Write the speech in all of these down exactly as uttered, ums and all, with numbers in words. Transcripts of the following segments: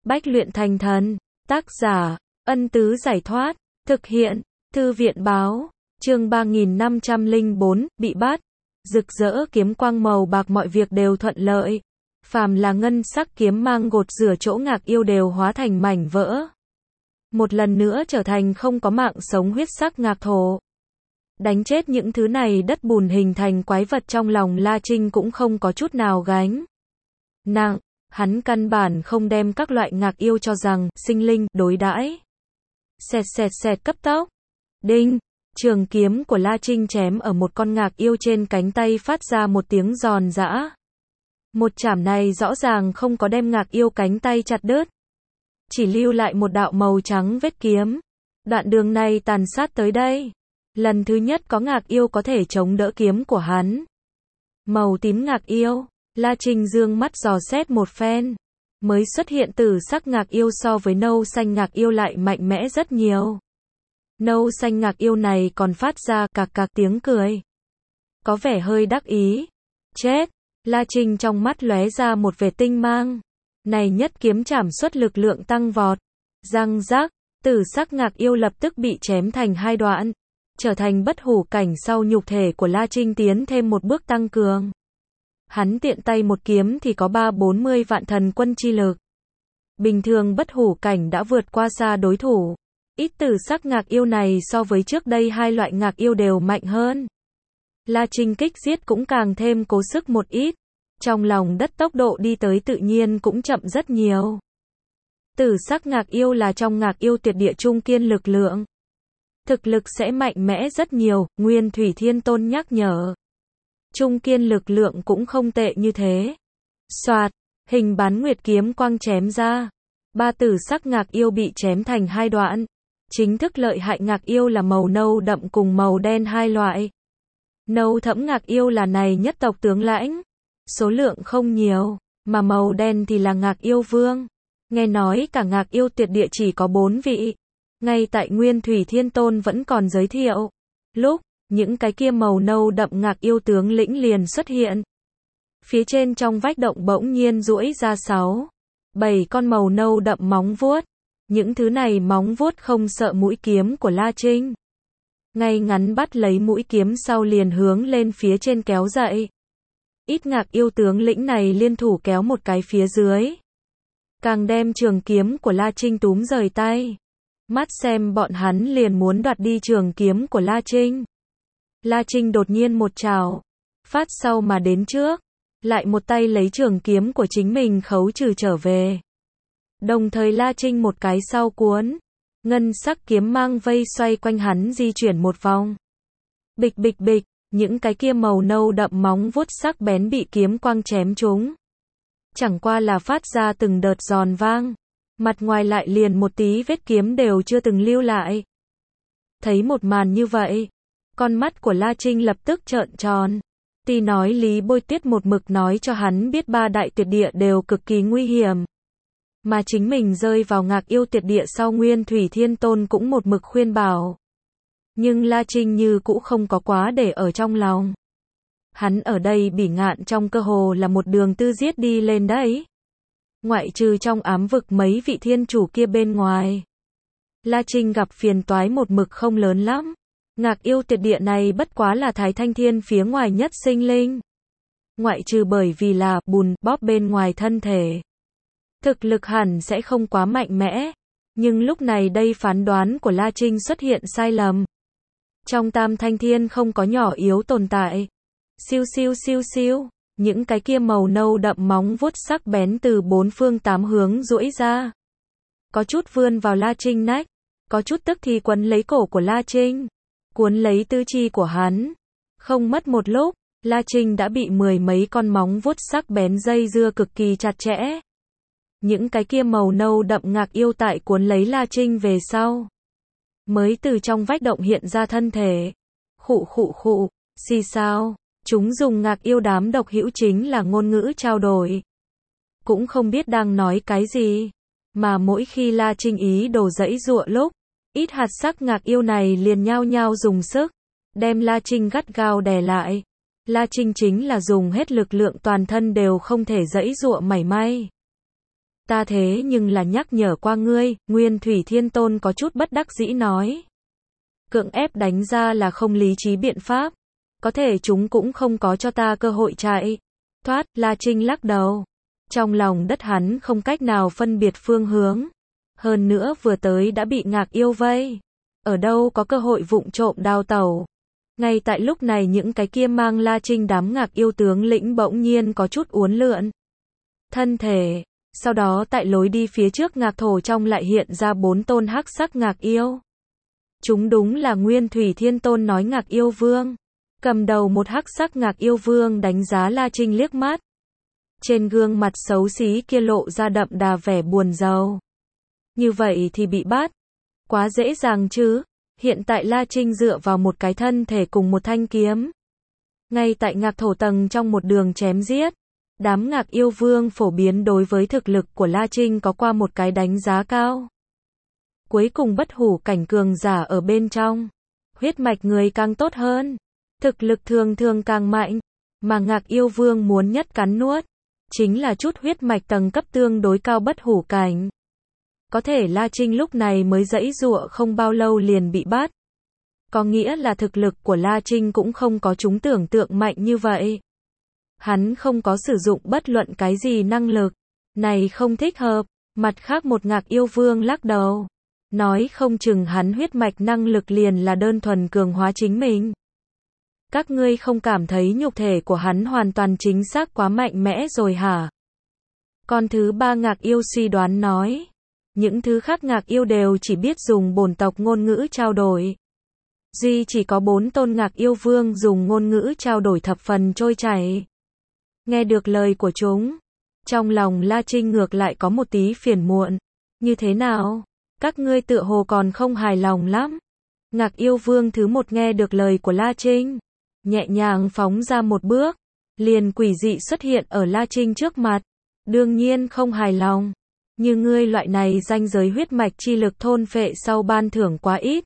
Bách luyện thành thần. Tác giả, Ân Tứ Giải Thoát. Thực hiện, Thư viện Báo. Chương ba nghìn năm trăm lẻ bốn, bị bắt. Rực rỡ kiếm quang màu bạc, mọi việc đều thuận lợi. Phàm là ngân sắc kiếm mang gột rửa chỗ Ngạc Yêu đều hóa thành mảnh vỡ. Một lần nữa trở thành không có mạng sống huyết sắc ngạc thổ. Đánh chết những thứ này đất bùn hình thành quái vật, trong lòng La Trinh cũng không có chút nào gánh nặng. Hắn căn bản không đem các loại ngạc yêu cho rằng sinh linh đối đãi. Xẹt xẹt xẹt cấp tốc. Đinh, trường kiếm của La Trinh chém ở một con ngạc yêu trên cánh tay phát ra một tiếng giòn giã. Một chảm này rõ ràng không có đem ngạc yêu cánh tay chặt đứt, chỉ lưu lại một đạo màu trắng vết kiếm. Đoạn đường này tàn sát tới đây, lần thứ nhất có ngạc yêu có thể chống đỡ kiếm của hắn. Màu tím ngạc yêu. La Trinh dương mắt dò xét một phen, mới xuất hiện tử sắc ngạc yêu so với nâu xanh ngạc yêu lại mạnh mẽ rất nhiều. Nâu xanh ngạc yêu này còn phát ra cạc cạc tiếng cười, có vẻ hơi đắc ý. Chết! La Trinh trong mắt lóe ra một vệt tinh mang. Này nhất kiếm chảm xuất lực lượng tăng vọt. Răng rác, tử sắc ngạc yêu lập tức bị chém thành hai đoạn, trở thành bất hủ cảnh. Sau nhục thể của La Trinh tiến thêm một bước tăng cường. Hắn tiện tay một kiếm thì có ba bốn mươi vạn thần quân chi lực. Bình thường bất hủ cảnh đã vượt qua xa đối thủ. Ít tử sắc ngạc yêu này so với trước đây hai loại ngạc yêu đều mạnh hơn. La Trinh kích giết cũng càng thêm cố sức một ít. Trong lòng đất tốc độ đi tới tự nhiên cũng chậm rất nhiều. Tử sắc ngạc yêu là trong ngạc yêu tuyệt địa trung kiên lực lượng. Thực lực sẽ mạnh mẽ rất nhiều, Nguyên Thủy Thiên Tôn nhắc nhở. Trung kiên lực lượng cũng không tệ như thế. Soạt, hình bán nguyệt kiếm quang chém ra. Ba tử sắc ngạc yêu bị chém thành hai đoạn. Chính thức lợi hại ngạc yêu là màu nâu đậm cùng màu đen hai loại. Nâu thẫm ngạc yêu là này nhất tộc tướng lãnh, số lượng không nhiều, mà màu đen thì là ngạc yêu vương. Nghe nói cả ngạc yêu tuyệt địa chỉ có bốn vị. Ngay tại Nguyên Thủy Thiên Tôn vẫn còn giới thiệu lúc, những cái kia màu nâu đậm ngạc yêu tướng lĩnh liền xuất hiện. Phía trên trong vách động bỗng nhiên duỗi ra sáu, bảy con màu nâu đậm móng vuốt. Những thứ này móng vuốt không sợ mũi kiếm của La Trinh. Ngay ngắn bắt lấy mũi kiếm sau liền hướng lên phía trên kéo dậy. Ít ngạc yêu tướng lĩnh này liên thủ kéo một cái phía dưới, càng đem trường kiếm của La Trinh túm rời tay. Mắt xem bọn hắn liền muốn đoạt đi trường kiếm của La Trinh. La Trinh đột nhiên một trảo, phát sau mà đến trước, lại một tay lấy trường kiếm của chính mình khấu trừ trở về. Đồng thời La Trinh một cái sau cuốn, ngân sắc kiếm mang vây xoay quanh hắn di chuyển một vòng. Bịch bịch bịch, những cái kia màu nâu đậm móng vuốt sắc bén bị kiếm quang chém trúng. Chẳng qua là phát ra từng đợt giòn vang, mặt ngoài lại liền một tí vết kiếm đều chưa từng lưu lại. Thấy một màn như vậy, con mắt của La Trinh lập tức trợn tròn. Tuy nói Lý Bôi Tuyết một mực nói cho hắn biết ba đại tuyệt địa đều cực kỳ nguy hiểm, mà chính mình rơi vào ngạc yêu tuyệt địa sau Nguyên Thủy Thiên Tôn cũng một mực khuyên bảo. Nhưng La Trinh như cũ không có quá để ở trong lòng. Hắn ở đây bỉ ngạn trong cơ hồ là một đường tư giết đi lên đấy. Ngoại trừ trong ám vực mấy vị thiên chủ kia bên ngoài, La Trinh gặp phiền toái một mực không lớn lắm. Ngạc yêu tuyệt địa này bất quá là Thái Thanh Thiên phía ngoài nhất sinh linh. Ngoại trừ bởi vì là bùn bóp bên ngoài thân thể, thực lực hẳn sẽ không quá mạnh mẽ. Nhưng lúc này đây phán đoán của La Trinh xuất hiện sai lầm. Trong Tam Thanh Thiên không có nhỏ yếu tồn tại. Siêu siêu siêu siêu, những cái kia màu nâu đậm móng vuốt sắc bén từ bốn phương tám hướng duỗi ra. Có chút vươn vào La Trinh nách, có chút tức thì quấn lấy cổ của La Trinh, cuốn lấy tứ chi của hắn. Không mất một lúc, La Trinh đã bị mười mấy con móng vuốt sắc bén dây dưa cực kỳ chặt chẽ. Những cái kia màu nâu đậm ngạc yêu tại cuốn lấy La Trinh về sau, mới từ trong vách động hiện ra thân thể. Khụ khụ khụ, xì sao, chúng dùng ngạc yêu đám độc hữu chính là ngôn ngữ trao đổi. Cũng không biết đang nói cái gì, mà mỗi khi La Trinh ý đồ giãy giụa lúc, ít hạt sắc ngạc yêu này liền nhao nhao dùng sức, đem La Trinh gắt gao đè lại. La Trinh chính là dùng hết lực lượng toàn thân đều không thể giãy giụa mảy may. Ta thế nhưng là nhắc nhở qua ngươi, Nguyên Thủy Thiên Tôn có chút bất đắc dĩ nói. Cưỡng ép đánh ra là không lý trí biện pháp. Có thể chúng cũng không có cho ta cơ hội chạy. Thoát, La Trinh lắc đầu. Trong lòng đất hắn không cách nào phân biệt phương hướng. Hơn nữa vừa tới đã bị Ngạc Yêu vây. Ở đâu có cơ hội vụng trộm đào tẩu. Ngay tại lúc này những cái kia mang La Trinh đám Ngạc Yêu tướng lĩnh bỗng nhiên có chút uốn lượn thân thể. Sau đó tại lối đi phía trước Ngạc Thổ trong lại hiện ra bốn tôn hắc sắc Ngạc Yêu. Chúng đúng là Nguyên Thủy Thiên Tôn nói Ngạc Yêu Vương. Cầm đầu một hắc sắc Ngạc Yêu Vương đánh giá La Trinh liếc mắt. Trên gương mặt xấu xí kia lộ ra đậm đà vẻ buồn rầu. Như vậy thì bị bắt. Quá dễ dàng chứ. Hiện tại La Trinh dựa vào một cái thân thể cùng một thanh kiếm. Ngay tại Ngạc Thổ tầng trong một đường chém giết. Đám Ngạc Yêu Vương phổ biến đối với thực lực của La Trinh có qua một cái đánh giá cao. Cuối cùng bất hủ cảnh cường giả ở bên trong. Huyết mạch người càng tốt hơn. Thực lực thường thường càng mạnh. Mà Ngạc Yêu Vương muốn nhất cắn nuốt. Chính là chút huyết mạch tầng cấp tương đối cao bất hủ cảnh. Có thể La Trinh lúc này mới giãy giụa không bao lâu liền bị bắt. Có nghĩa là thực lực của La Trinh cũng không có chúng tưởng tượng mạnh như vậy. Hắn không có sử dụng bất luận cái gì năng lực. Này không thích hợp. Mặt khác một Ngạc Yêu Vương lắc đầu. Nói không chừng hắn huyết mạch năng lực liền là đơn thuần cường hóa chính mình. Các ngươi không cảm thấy nhục thể của hắn hoàn toàn chính xác quá mạnh mẽ rồi hả? Con thứ ba Ngạc Yêu suy đoán nói. Những thứ khác Ngạc Yêu đều chỉ biết dùng bổn tộc ngôn ngữ trao đổi. Duy chỉ có bốn tôn Ngạc Yêu Vương dùng ngôn ngữ trao đổi thập phần trôi chảy. Nghe được lời của chúng. Trong lòng La Trinh ngược lại có một tí phiền muộn. Như thế nào? Các ngươi tựa hồ còn không hài lòng lắm. Ngạc Yêu Vương thứ một nghe được lời của La Trinh. Nhẹ nhàng phóng ra một bước. Liền quỷ dị xuất hiện ở La Trinh trước mặt. Đương nhiên không hài lòng. Như ngươi loại này ranh giới huyết mạch chi lực thôn phệ sau ban thưởng quá ít.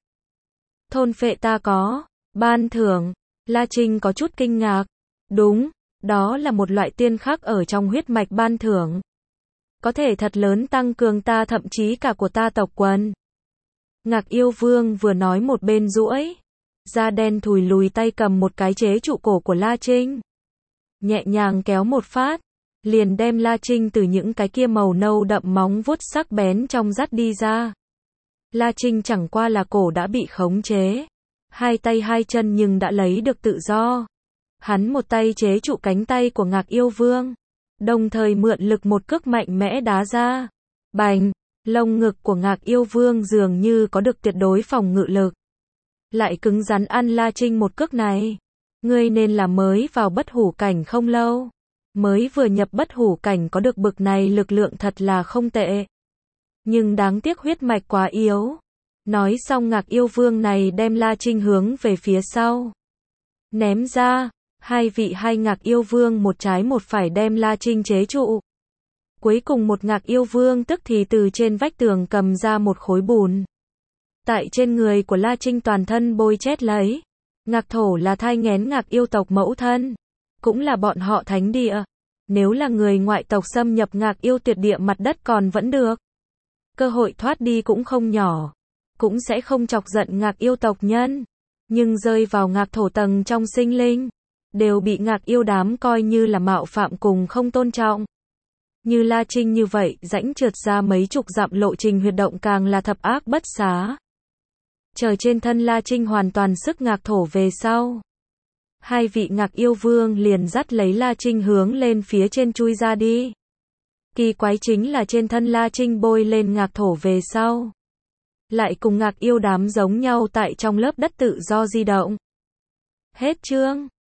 Thôn phệ ta có. Ban thưởng. La Trinh có chút kinh ngạc. Đúng. Đó là một loại tiên khắc ở trong huyết mạch ban thưởng. Có thể thật lớn tăng cường ta thậm chí cả của ta tộc quần. Ngạc Yêu Vương vừa nói một bên duỗi. Da đen thùi lùi tay cầm một cái chế trụ cổ của La Trinh. Nhẹ nhàng kéo một phát. Liền đem La Trinh từ những cái kia màu nâu đậm móng vuốt sắc bén trong dắt đi ra. La Trinh chẳng qua là cổ đã bị khống chế. Hai tay hai chân nhưng đã lấy được tự do. Hắn một tay chế trụ cánh tay của Ngạc Yêu Vương. Đồng thời mượn lực một cước mạnh mẽ đá ra. Bành, lông ngực của Ngạc Yêu Vương dường như có được tuyệt đối phòng ngự lực. Lại cứng rắn ăn La Trinh một cước này. Ngươi nên là mới vào bất hủ cảnh không lâu. Mới vừa nhập bất hủ cảnh có được bực này lực lượng thật là không tệ. Nhưng đáng tiếc huyết mạch quá yếu. Nói xong Ngạc Yêu Vương này đem La Trinh hướng về phía sau. Ném ra. Hai vị hai Ngạc Yêu Vương một trái một phải đem La Trinh chế trụ. Cuối cùng một Ngạc Yêu Vương tức thì từ trên vách tường cầm ra một khối bùn. Tại trên người của La Trinh toàn thân bôi chét lấy. Ngạc Thổ là thai nghén Ngạc Yêu tộc mẫu thân. Cũng là bọn họ thánh địa. Nếu là người ngoại tộc xâm nhập Ngạc Yêu tuyệt địa mặt đất còn vẫn được. Cơ hội thoát đi cũng không nhỏ. Cũng sẽ không chọc giận Ngạc Yêu tộc nhân. Nhưng rơi vào Ngạc Thổ tầng trong sinh linh. Đều bị Ngạc Yêu đám coi như là mạo phạm cùng không tôn trọng. Như La Trinh như vậy, rãnh trượt ra mấy chục dặm lộ trình huyệt động càng là thập ác bất xá. Chờ trên thân La Trinh hoàn toàn sức Ngạc Thổ về sau. Hai vị Ngạc Yêu Vương liền dắt lấy La Trinh hướng lên phía trên chui ra đi. Kỳ quái chính là trên thân La Trinh bôi lên Ngạc Thổ về sau. Lại cùng Ngạc Yêu đám giống nhau tại trong lớp đất tự do di động. Hết chương.